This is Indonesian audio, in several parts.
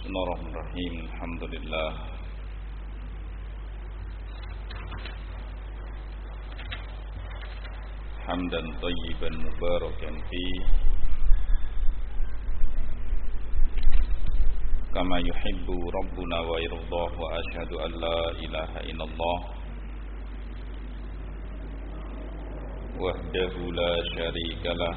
Bismillahirrahmanirrahim. Alhamdulillah. Hamdan thayyiban mubarakan fi kama yuhibbu rabbuna wa yardah, wa ashhadu an la ilaha illallah wahdahu la syarikalah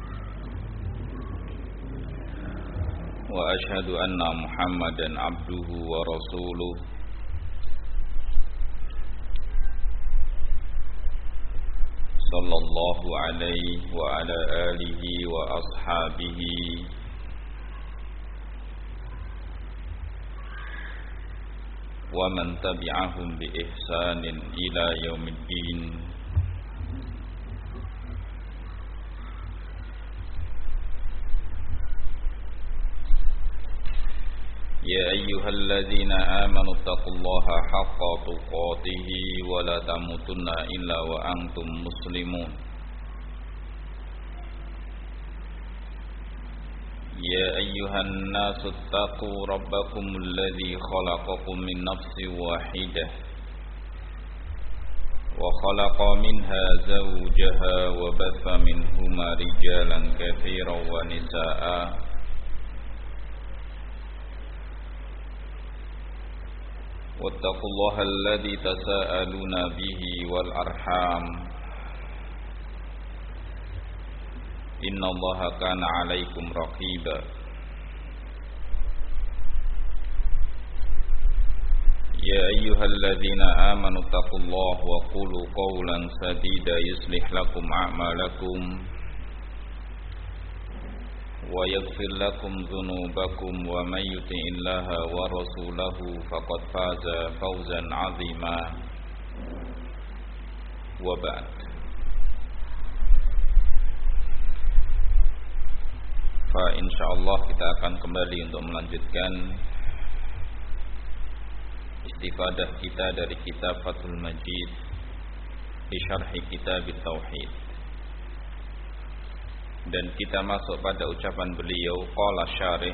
wa ashhadu anna Muhammadan abduhu wa rasuluh sallallahu alaihi wa ala alihi wa ashabihi wa man tabi'ahum bi ihsanin ila yaumiddin. Ya ayyuhalladzina amanu taqullaha haqqa tuqatih wa la tamutunna illa wa antum muslimun. Ya ayyuhan nasu taqu rabbakumul ladzi khalaqakum min nafsin wahidah wa khalaqa minha zawjaha wa batha minhuma rijalan katsiran wa nisaa'a. Wattaqullaha alladzi tasaaluna bihi wal arham innallaha kana 'alaikum raqiba. Ya ayyuhalladzina amanu taqullaha wa qulu qawlan sadida yuslih lakum a'malakum wa yaghfir lakum dhunubakum wa may yuti'illaha wa rasulahu faqad faza fawzan 'azima. Wa ba'd. Fa insyaallah kita akan kembali untuk melanjutkan istifadah kita dari kitab Fathul Majid di syarhi kitab Tauhid. Dan kita masuk pada ucapan beliau, qala syarih,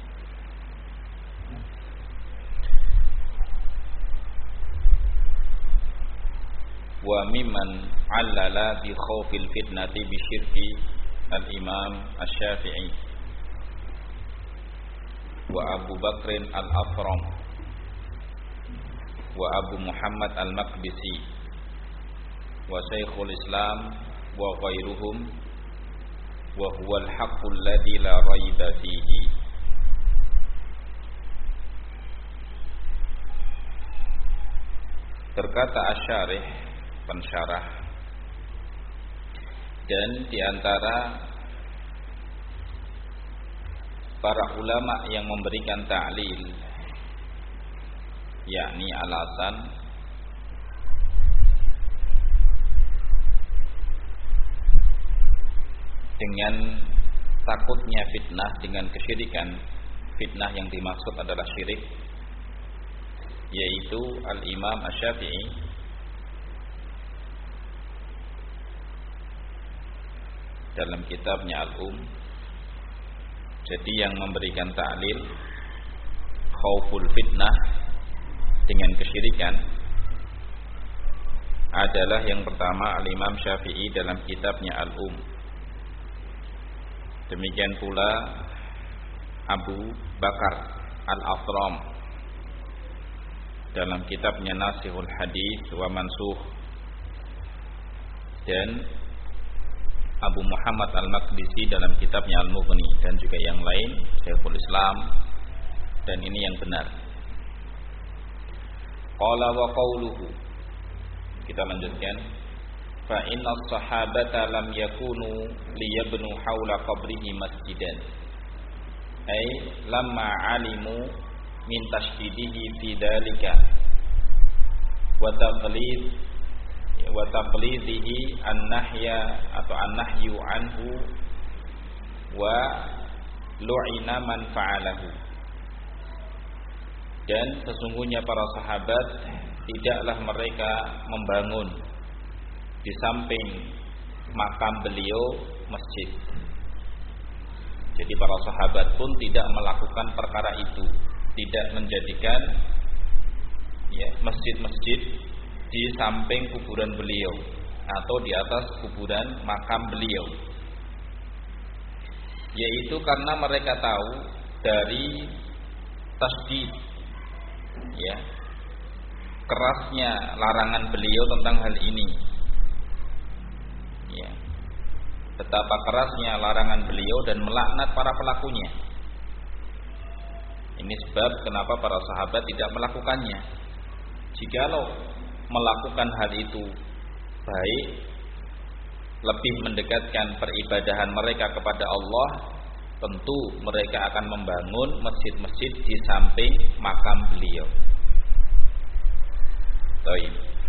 wa mimman 'allala bi khaufil fitnati bi syirki al-imam asy-Syafi'i wa Abu Bakrin al-Afram wa Abu Muhammad al-Maqdisi wa Syekhul Islam wa ghairuhum wa huwal haqqul ladzi la raiba fihi. Berkata asy-syarih, pensyarah, dan di antara para ulama yang memberikan ta'lil, yakni alasan dengan takutnya fitnah dengan kesyirikan. Fitnah yang dimaksud adalah syirik, yaitu Al-Imam Asy-Syafi'i dalam kitabnya Jadi yang memberikan ta'lil khauful fitnah dengan kesyirikan adalah yang pertama Al-Imam Syafi'i dalam kitabnya Demikian pula Abu Bakar al-Afram dalam kitabnya Nasihul Hadis wa Mansukh, dan Abu Muhammad al-Maqdisi dalam kitabnya Al-Mughni, dan juga yang lain, Syekhul Islam, dan ini yang benar. Qala wa qawluhu, kita lanjutkan. Fa inna as-sahabata lam yakunu liyabnu haula qabrihi masjidan, ay lamma alimu min tashdidihi fi dalika wa taqlidihi an-nahya atau an-nahyu anhu wa lu'ina man fa'alahu. Dan sesungguhnya para sahabat tidaklah mereka membangun di samping makam beliau masjid, Jadi para sahabat pun tidak melakukan perkara itu, tidak menjadikan masjid-masjid di samping kuburan beliau atau di atas kuburan makam beliau. Yaitu karena mereka tahu dari tasdid, kerasnya larangan beliau tentang hal ini. Betapa kerasnya larangan beliau dan melaknat para pelakunya. Ini sebab kenapa para sahabat tidak melakukannya. Jikalau melakukan hal itu baik, lebih mendekatkan peribadahan mereka kepada Allah, tentu mereka akan membangun masjid-masjid di samping makam beliau. Baik.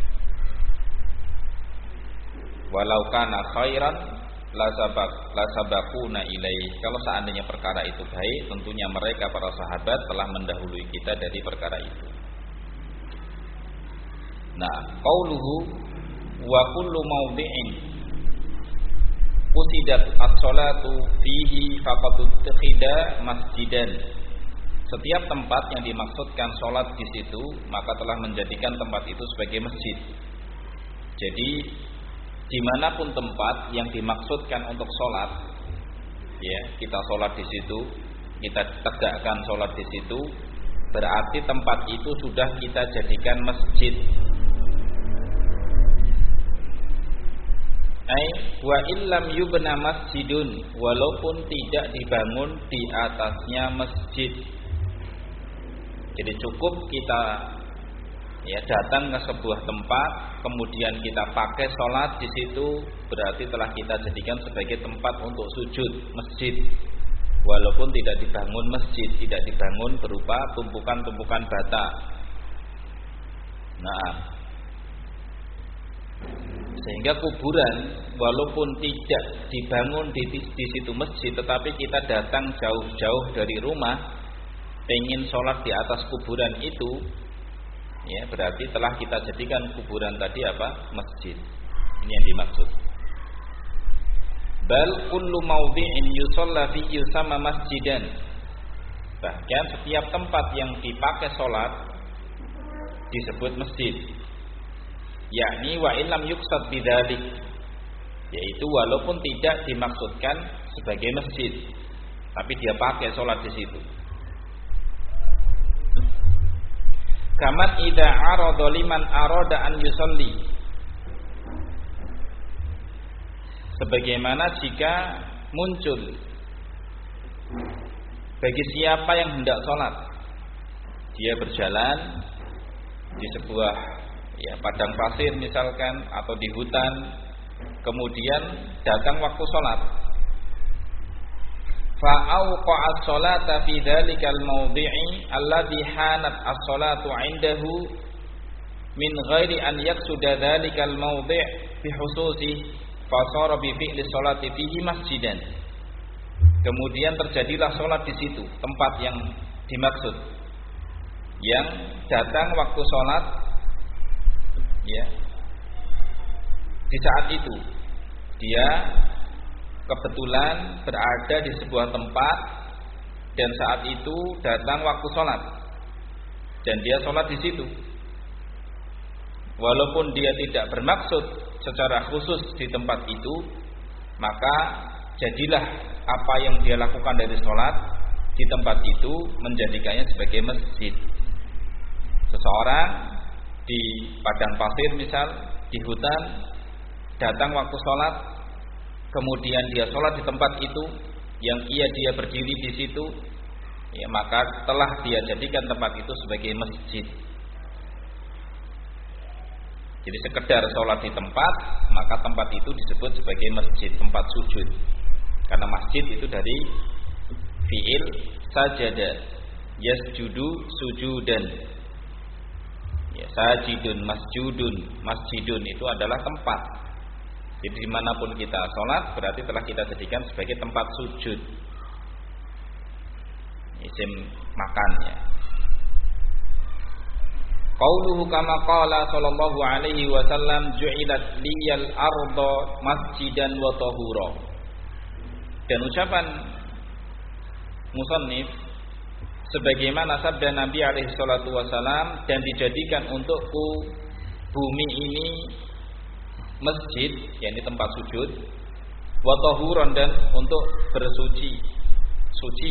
Walau kana khairan lasabaquna ilaih. Kalau seandainya perkara itu baik, tentunya mereka para sahabat telah mendahului kita dari perkara itu. Nah, qauluhu wa kullu mawdi'in usidat as-salatu fihi faqad tukhida masjidan. Setiap tempat yang dimaksudkan salat di situ, maka telah menjadikan tempat itu sebagai masjid. Jadi dimanapun tempat yang dimaksudkan untuk sholat, kita sholat di situ, kita tegakkan sholat di situ, berarti tempat itu sudah kita jadikan masjid. Wa illam yubna masjidun, walaupun tidak dibangun di atasnya masjid. Jadi cukup kita datang ke sebuah tempat, kemudian kita pakai sholat di situ, berarti telah kita jadikan sebagai tempat untuk sujud, masjid. Walaupun tidak dibangun masjid, tidak dibangun berupa tumpukan-tumpukan bata. Nah, sehingga kuburan walaupun tidak dibangun di situ masjid, tetapi kita datang jauh-jauh dari rumah, pengen sholat di atas kuburan itu, berarti telah kita jadikan kuburan tadi masjid. Ini yang dimaksud. Bal kullu mawdi'in yusalla fi yusamma masjidan. Bahkan setiap tempat yang dipakai sholat disebut masjid. Yakni wa illam yuqsad bidzalik, yaitu walaupun tidak dimaksudkan sebagai masjid, tapi dia pakai sholat di situ. Kaman idza arada liman arada an yusalli, sebagaimana jika muncul bagi siapa yang hendak sholat, dia berjalan di sebuah padang pasir misalkan, atau di hutan, kemudian datang waktu sholat, fa'auqa'a as-salata fi dzalikal mawdi'i alladhi hanat as-salatu 'indahu min ghairi an yaqsuda dzalikal mawdi' bi khususi fa sara bi fi'li sholati fihi masjidan. Kemudian terjadilah sholat di situ, tempat yang dimaksud, yang datang waktu sholat, di saat itu dia kebetulan berada di sebuah tempat, dan saat itu datang waktu sholat, dan dia sholat di situ. Walaupun dia tidak bermaksud secara khusus di tempat itu, maka jadilah apa yang dia lakukan dari sholat di tempat itu menjadikannya sebagai masjid. Seseorang di padang pasir misal, di hutan, datang waktu sholat, kemudian dia sholat di tempat itu, yang dia berdiri di situ, maka telah dia jadikan tempat itu sebagai masjid. Jadi sekedar sholat di tempat, maka tempat itu disebut sebagai masjid, tempat sujud. Karena masjid itu dari fi'il sajada, yasjudu sujudan. Sajidun, masjidun itu adalah tempat. Jadi dimanapun kita sholat, berarti telah kita jadikan sebagai tempat sujud. Isim makan, Qauluhu kama qala sallallahu alaihi wasallam ju'ilat liyal arda masjidan wa tahura. Dan ucapan musannif, sebagaimana sabda Nabi alaihi salatu wasalam, dan dijadikan untukku bumi ini masjid, yakni tempat sujud, wa tahuran, dan untuk bersuci, suci.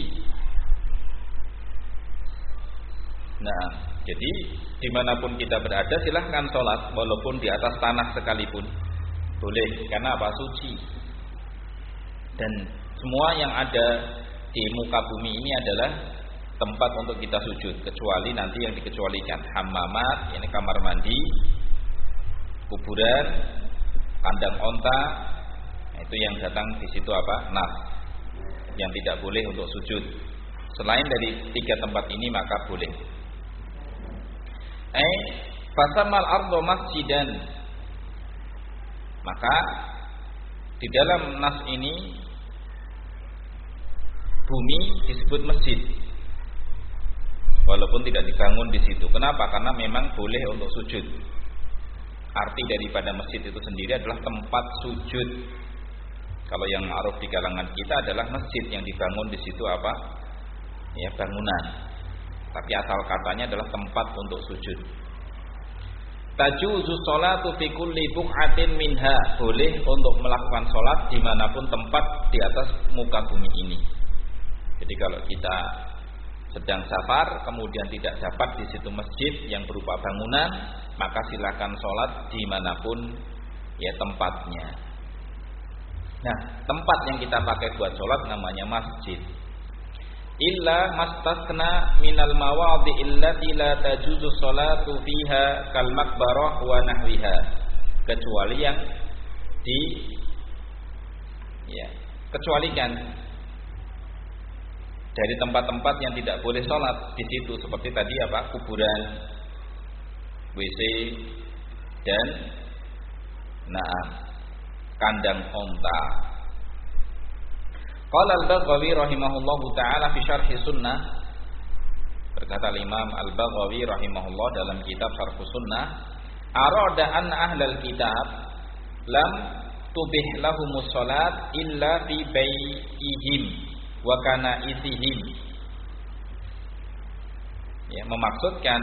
Nah, jadi dimanapun kita berada silahkan sholat, walaupun di atas tanah sekalipun boleh, karena apa? Suci. Dan semua yang ada di muka bumi ini adalah tempat untuk kita sujud, kecuali nanti yang dikecualikan, hammamat, ini kamar mandi, kuburan, kandang onta, itu yang datang di situ apa? Nas, yang tidak boleh untuk sujud. Selain dari 3 tempat ini maka boleh. Fasamal ardo masjidan, maka di dalam nas ini bumi disebut masjid, walaupun tidak dibangun di situ. Kenapa? Karena memang boleh untuk sujud. Arti daripada masjid itu sendiri adalah tempat sujud. Kalau yang ma'ruf di kalangan kita adalah masjid yang dibangun di situ apa? Ya, bangunan. Tapi asal katanya adalah tempat untuk sujud. Tajuzu sholatu fi kulli buq'atin minha, boleh untuk melakukan sholat dimanapun tempat di atas muka bumi ini. Jadi kalau kita sedang safar kemudian tidak dapat di situ masjid yang berupa bangunan, maka silakan sholat dimanapun ya tempatnya. Nah, tempat yang kita pakai buat sholat namanya masjid. Illa mastasna minal mawadhi illati la tajuzu sholatu fiha kal maqbarah wa nahwiha, kecuali yang kecualikan dari tempat-tempat yang tidak boleh sholat di situ, seperti tadi apa? Kuburan, WC, dan kandang onta. Qala al-Baghawi rahimahullahu taala fi syarh sunnah, berkata Imam al-Baghawi rahimahullah dalam kitab Syarh Sunnah, arada an ahlal kitab lam tubih lahumus salat illa fi baitihim wa kana isihim. Ya, memaksudkan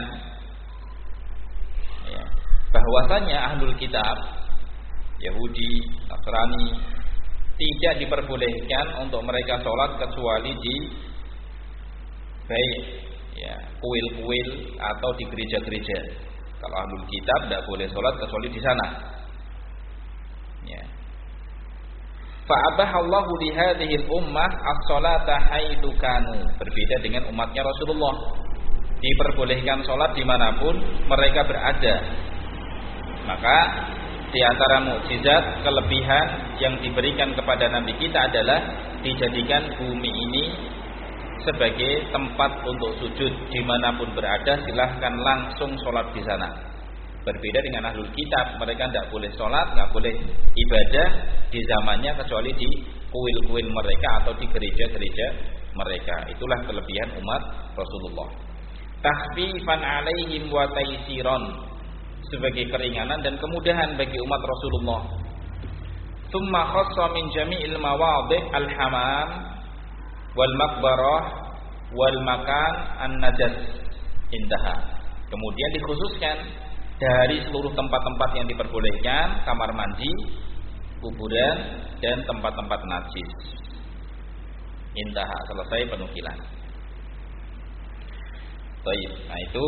ya, bahwasanya ahlul kitab Yahudi, Nasrani tidak diperbolehkan untuk mereka sholat kecuali di baik ya, kuil-kuil atau di gereja-gereja. Kalau ahlul kitab tidak boleh sholat kecuali di sana. Ya. Fa'abahallahu li hadhihi al-ummah as-salata haitsu kanu. Berbeda dengan umatnya Rasulullah. Diperbolehkan sholat dimanapun mereka berada. Maka di antara mukjizat kelebihan yang diberikan kepada Nabi kita adalah dijadikan bumi ini sebagai tempat untuk sujud. Dimanapun berada silahkan langsung sholat di sana. Berbeda dengan ahlul kitab, mereka tidak boleh sholat, tidak boleh ibadah di zamannya kecuali di kuil-kuil mereka atau di gereja-gereja mereka. Itulah kelebihan umat Rasulullah. Takhfifan alaihim wa taisiran, sebagai keringanan dan kemudahan bagi umat Rasulullah. Tsumma khassa min jami'il mawadhi' al-hamam wal maqbarah wal makan an-najas intaha. Kemudian dikhususkan dari seluruh tempat-tempat yang diperbolehkan, kamar mandi, kuburan, dan tempat-tempat najis. Intaha, selesai penukilan. Baik, nah itu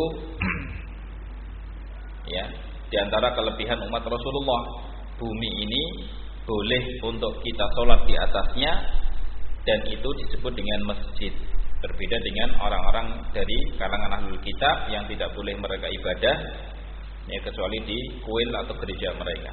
ya, di antara kelebihan umat Rasulullah, bumi ini boleh untuk kita sholat di atasnya, dan itu disebut dengan masjid. Berbeda dengan orang-orang dari kalangan ahlul kitab yang tidak boleh mereka ibadah ya, kecuali di kuil atau gereja mereka.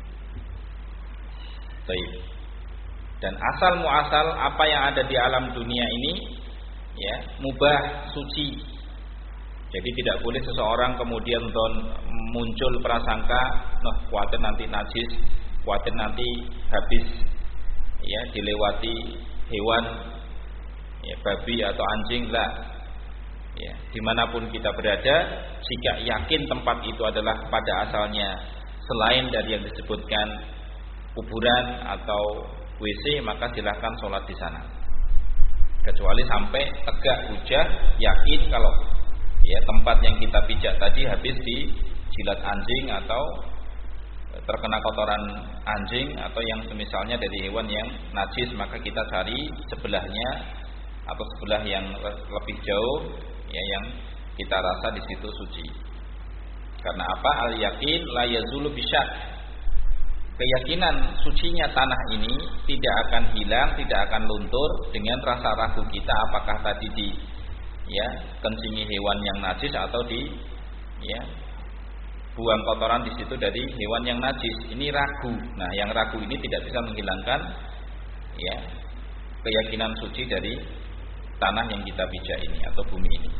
Baik. Dan asal muasal apa yang ada di alam dunia ini ya, mubah, suci. Jadi tidak boleh seseorang kemudian muncul prasangka, khawatir nanti najis, khawatir nanti habis ya dilewati hewan ya, babi atau anjing lah. Ya, dimanapun kita berada, jika yakin tempat itu adalah pada asalnya selain dari yang disebutkan kuburan atau WC, maka silahkan sholat di sana. kecuali sampai tegak hujah yakin kalau ya tempat yang kita pijak tadi habis dijilat anjing atau terkena kotoran anjing atau yang semisalnya dari hewan yang najis, maka kita cari sebelahnya atau sebelah yang lebih jauh ya yang kita rasa di situ suci. Karena apa? Al yakin la yazulu bisyak. Keyakinan sucinya tanah ini tidak akan hilang, tidak akan luntur dengan rasa ragu kita apakah tadi di ya kencingi hewan yang najis atau di ya buang kotoran di situ dari hewan yang najis. Ini ragu. Nah, yang ragu ini tidak bisa menghilangkan ya keyakinan suci dari tanah yang kita pijak ini atau bumi ini.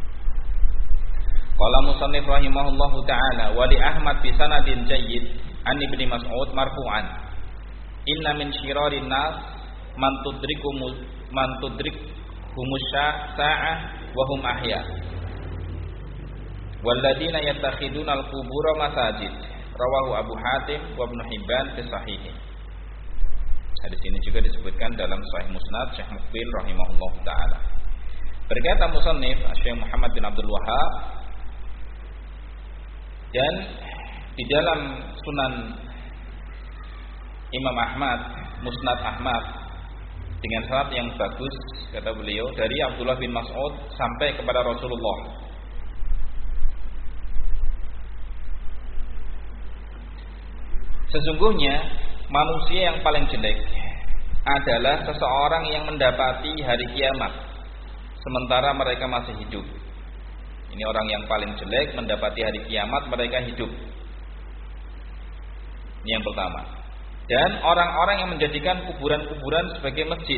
Qala musannif rahimahullahu taala wa li Ahmad bi sanadin jayyid an Ibnu Mas'ud marfu'an inna min syirarin nas man tudrikumus sa'ah wa hum ahya walladzina yattakhiduna al-qubura masajid rawahu Abu Hatim wa Ibnu Hibban fi sahih. Hadis ini juga disebutkan dalam Sahih Musnad Syekh Muqbil rahimahullahu taala. Berkata musannif Syekh Muhammad bin Abdul Wahhab, dan di dalam Sunan Imam Ahmad, Musnad Ahmad dengan sanad yang bagus kata beliau dari Abdullah bin Mas'ud sampai kepada Rasulullah. Sesungguhnya manusia yang paling jelek adalah seseorang yang mendapati hari kiamat sementara mereka masih hidup. Ini orang yang paling jelek, mendapati hari kiamat mereka hidup. Ini yang pertama. Dan orang-orang yang menjadikan kuburan-kuburan sebagai masjid.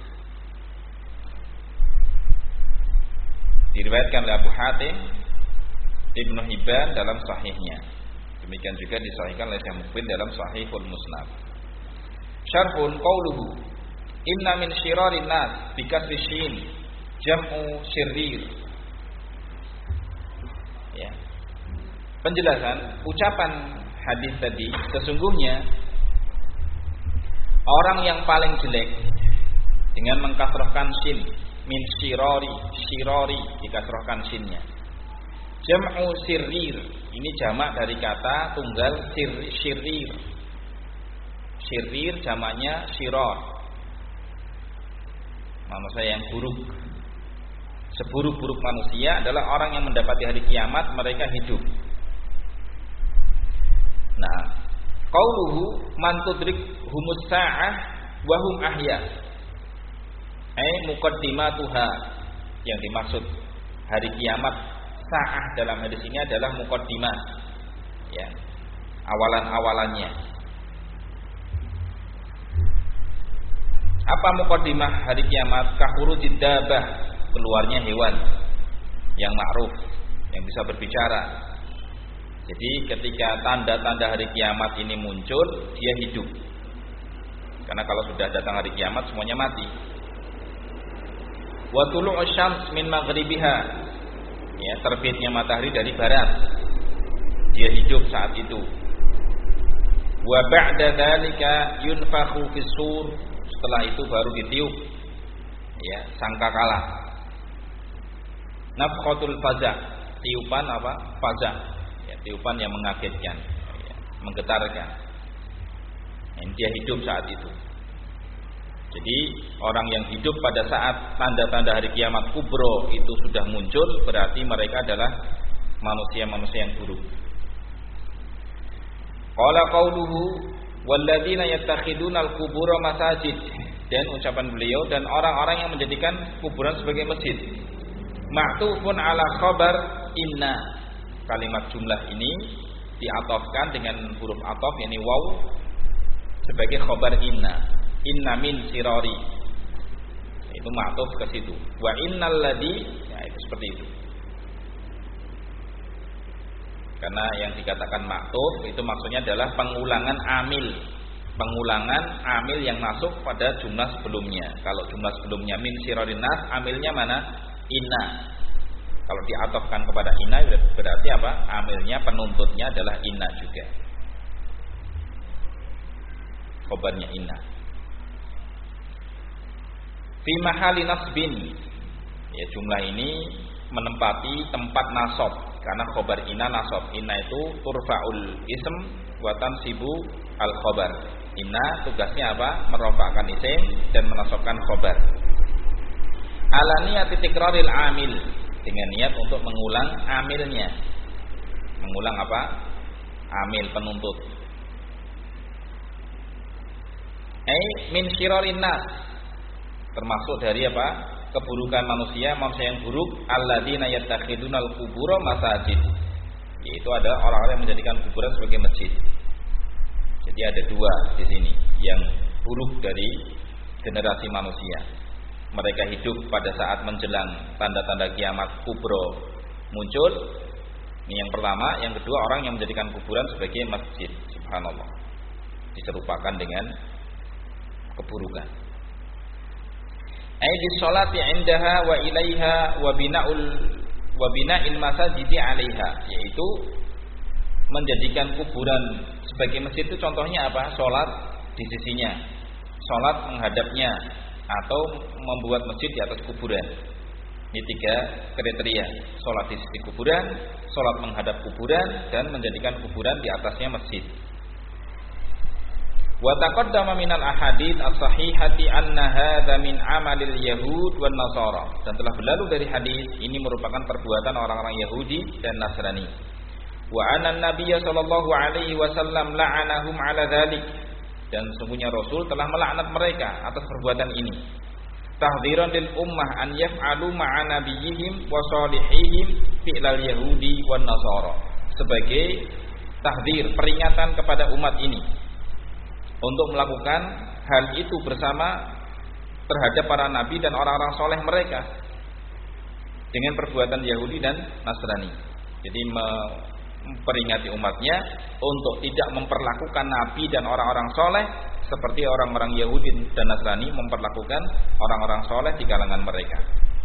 Diriwayatkan oleh Abu Hatim, Ibnu Hibban dalam sahihnya. Demikian juga disahihkan oleh Syekh Muqbil dalam Sahihul Musnad. Syarhun qauluhu inna min syirarin nas bi kasri syin jam'u syirrir. Ya. Penjelasan ucapan hadis tadi, sesungguhnya orang yang paling jelek dengan mengkasrahkan syin min syirari dikasrahkan syinnya. Jam'u sirrir, ini jamak dari kata tunggal syirrir. Syirrir jamaknya syirar. Manusia yang buruk. Seburuk-buruk manusia adalah orang yang mendapati hari kiamat mereka hidup. Nah, qauluhu man tudrikhumus sa'ah wa hum ahya. Muqaddimatuha, yang dimaksud hari kiamat sa'ah dalam hadis ini adalah muqaddimah. Ya. Awalan-awalannya. Apa muqaddimah hari kiamat? Kahurujid dabah, keluarnya hewan yang ma'ruf, yang bisa berbicara. Jadi ketika tanda-tanda hari kiamat ini muncul, dia hidup. Karena kalau sudah datang hari kiamat semuanya mati. Wa tulu'us syams min maghribiha, ya, terbitnya matahari dari barat. Dia hidup saat itu. Wa ba'da dzalika yunfakhu fis-sur, setelah itu baru ditiup ya sangkakala. Nafqatul faza, tiupan apa? Faza. Ya, tiupan yang mengagetkan, ya, menggetarkan. Dan dia hidup saat itu. Jadi orang yang hidup pada saat tanda-tanda hari kiamat kubro itu sudah muncul, berarti mereka adalah manusia-manusia yang buruk. Qala qauluhu walladzina yattakhiduna al-qubura masajid, dan ucapan beliau dan orang-orang yang menjadikan kuburan sebagai masjid. Ma'tufun ala khabar inna. Kalimat jumlah ini diatofkan dengan huruf atof, yakni waw, sebagai khabar inna. Inna min sirari. Itu ma'tuf ke situ. Wa innal ladzi, ya itu seperti itu. Karena yang dikatakan ma'tuf itu maksudnya adalah pengulangan amil. Pengulangan amil yang masuk pada jumlah sebelumnya. Kalau jumlah sebelumnya min sirarin nas, amilnya mana? Inna. Kalau diatofkan kepada inna berarti apa? Amilnya, penuntutnya adalah inna juga. Khobarnya inna. fi mahali nasbin. Ya, jumlah ini menempati tempat nasab karena khobar inna nasab. Inna itu turfa'ul ism wa tansibu al khobar. Inna tugasnya apa? Merofakkan isim dan menasabkan khobar. Ala niyati tikraril amil, dengan niat untuk mengulang amilnya. Mengulang apa? Amil penuntut. Min syirarin nas, termasuk dari apa? Keburukan manusia yang buruk. Alladzina yattakhidunal qubura masajid, yaitu adalah orang-orang yang menjadikan kuburan sebagai masjid. Jadi ada dua di sini yang buruk dari generasi manusia. Mereka hidup pada saat menjelang tanda-tanda kiamat kubro muncul. Ini yang pertama. Yang kedua, orang yang menjadikan kuburan sebagai masjid. Subhanallah, diserupakan dengan keburukan. Aidis sholati indaha wa ilaiha wa bina'il masajidi 'alaiha, yaitu menjadikan kuburan sebagai masjid. Itu contohnya apa? Salat di sisinya, salat menghadapnya, atau membuat masjid di atas kuburan. Ini tiga kriteria: salat di sisi kuburan, salat menghadap kuburan, dan menjadikan kuburan di atasnya masjid. Wa taqaddama minal ahadits as-sahihati anna hadza min amalil yahud wan nasara, dan telah berlalu dari hadis ini merupakan perbuatan orang-orang Yahudi dan Nasrani. Wa anna nabiyya sallallahu alaihi wasallam la'anahum 'ala dzalik, dan sesungguhnya Rasul telah melaknat mereka atas perbuatan ini. Tahdhiran lil ummah an yaf'alu ma'a nabiyihim wa salihihim fi'lal yahudi wan nasara, sebagai tahdhir, peringatan kepada umat ini untuk melakukan hal itu bersama terhadap para nabi dan orang-orang soleh mereka dengan perbuatan Yahudi dan Nasrani. Jadi memperingati umatnya untuk tidak memperlakukan nabi dan orang-orang soleh seperti orang-orang Yahudi dan Nasrani memperlakukan orang-orang soleh di kalangan mereka.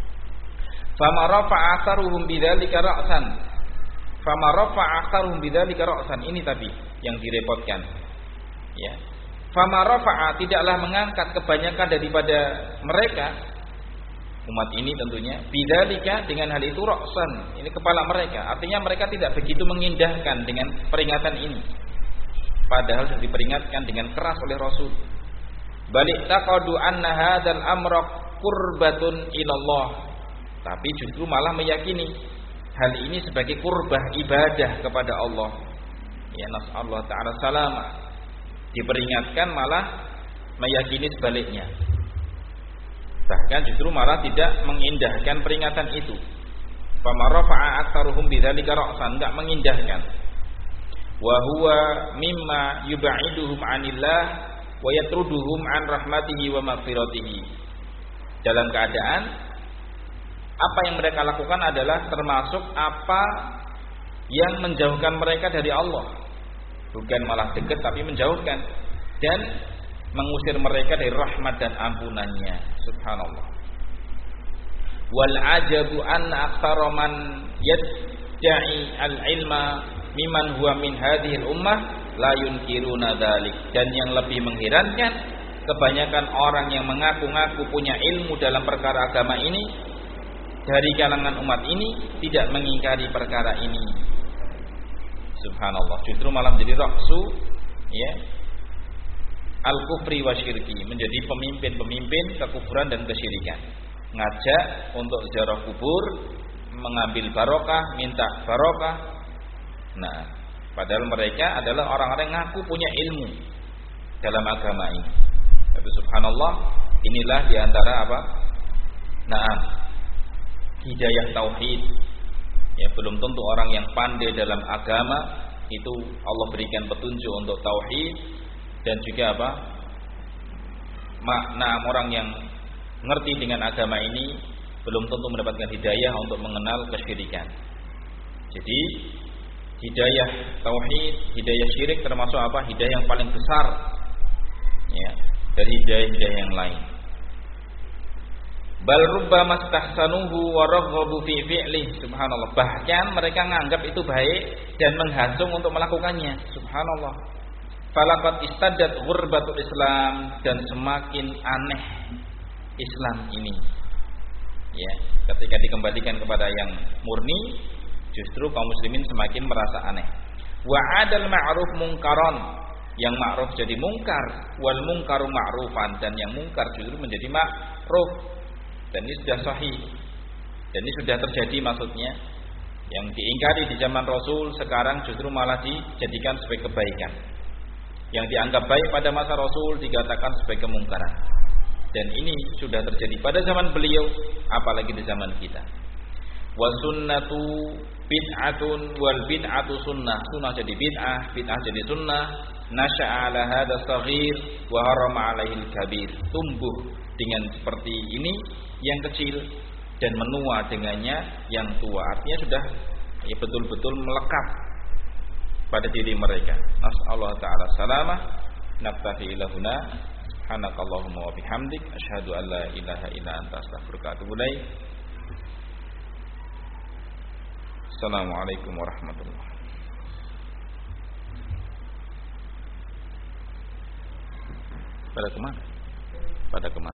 Fama rafa'a aktsaruhum bidzalika ra'san. Fama rafa'a aktsaruhum bidzalika ra'san, ini tadi yang direpotkan. Ya. Fama rafa'a, tidaklah mengangkat kebanyakan daripada mereka, umat ini tentunya, bidzalika, dengan hal itu ra'san, ini kepala mereka. Artinya mereka tidak begitu mengindahkan dengan peringatan ini, padahal sudah diperingatkan dengan keras oleh Rasul. Balik taqadu anna hadzal amra qurbatun ilallah, tapi justru malah meyakini hal ini sebagai qurbah, ibadah kepada Allah. Ya, nasallahu ta'ala salama. Diperingatkan malah meyakini sebaliknya, bahkan justru malah tidak mengindahkan peringatan itu. Fama rafa'a aktsaruhum bidzalika ra'san, enggak mengindahkan. Wa huwa mimma yub'iduhum 'anillah wa yatruduhum 'an rahmatihi wa maghfiratihi. Dalam keadaan apa yang mereka lakukan adalah termasuk apa yang menjauhkan mereka dari Allah. Bukan malah dekat, tapi menjauhkan dan mengusir mereka dari rahmat dan ampunannya. Subhanallah. Wal ajabu anna aktsara man yad'i al-ilma mimman huwa min hadhihi al-ummah la yunkiruna dzalik. Dan yang lebih mengherankan, kebanyakan orang yang mengaku-ngaku punya ilmu dalam perkara agama ini dari kalangan umat ini tidak mengingkari perkara ini. Subhanallah, justru malah menjadi raksu, ya, al-kufri wa syirki, menjadi pemimpin-pemimpin kekufuran dan kesyirikan. Ngajak untuk ziarah kubur, mengambil barokah, minta barokah. Nah, padahal mereka adalah orang-orang yang ngaku punya ilmu dalam agama ini. Tapi subhanallah, inilah diantara apa? Naam, hidayah tauhid. Ya, belum tentu orang yang pandai dalam agama itu Allah berikan petunjuk untuk tauhid, dan juga apa? Makna orang yang ngerti dengan agama ini belum tentu mendapatkan hidayah untuk mengenal kesyirikan. Jadi hidayah tauhid, hidayah syirik termasuk apa? Hidayah yang paling besar, ya, dari hidayah-hidayah yang lain. Bal rubbama stahsanuhu wa raghabu fi fi'lihi. Subhanallah, bahkan mereka menganggap itu baik dan menghasung untuk melakukannya. Subhanallah. Falaqad istaddat ghurbatul Islam, dan semakin aneh Islam ini. Ya, ketika dikembalikan kepada yang murni, justru kaum muslimin semakin merasa aneh. Wa adal ma'ruf mungkaron, yang ma'ruf jadi mungkar, wal mungkaru ma'rufan, dan yang mungkar justru menjadi ma'ruf. Dan ini sudah sahih. Dan ini sudah terjadi maksudnya. Yang diingkari di zaman Rasul sekarang justru malah dijadikan sebagai kebaikan. Yang dianggap baik pada masa Rasul dikatakan sebagai kemungkaran. Dan ini sudah terjadi pada zaman beliau, apalagi di zaman kita. Wa sunnatu bid'atun wal bid'atu sunnah. Sunnah jadi bid'ah, bid'ah jadi sunnah. Nasya'a ala hadha saghir wa harama alaihi al-kabir. Tumbuh dengan seperti ini yang kecil dan menua dengannya yang tua. Artinya sudah ya betul-betul melekat pada diri mereka. Nas'allahu ta'ala salamah. Naktafi ilahuna. Subhanakallahumma wa bihamdik asyhadu an la ilaha illa anta astaghfiruka wa atubu ilaik. Assalamualaikum warahmatullahi wabarakatuh. Pada kemana?